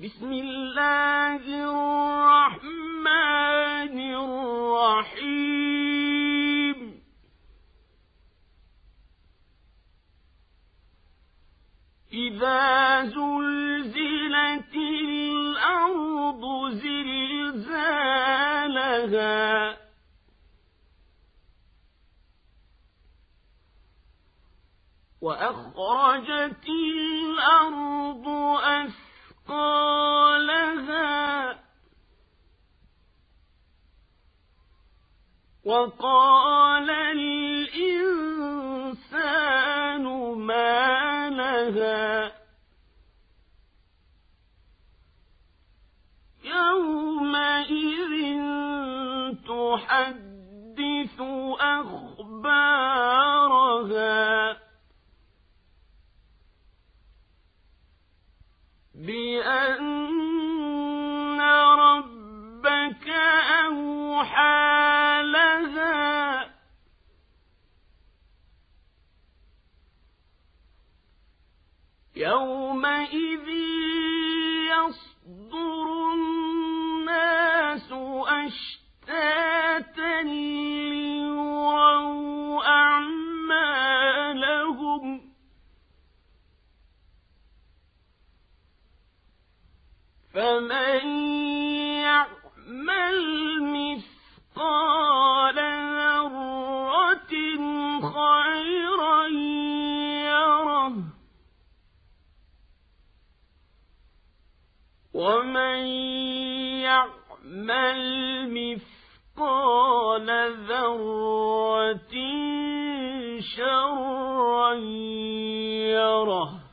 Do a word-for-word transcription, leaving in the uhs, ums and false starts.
بسم الله الرحمن الرحيم إذا زلزلت الأرض زلزالها وأخرجت الأرض أثقالها وقال الإنسان ما لها يومئذ تحدث أخبارها بأن ربك أوحى لها يومئذ يصدر الناس أشتاتا ليروا أعمالهم فمن يعمل مثقال ذرة خيرا يره ومن يعمل مثقال ذرة شرا يره.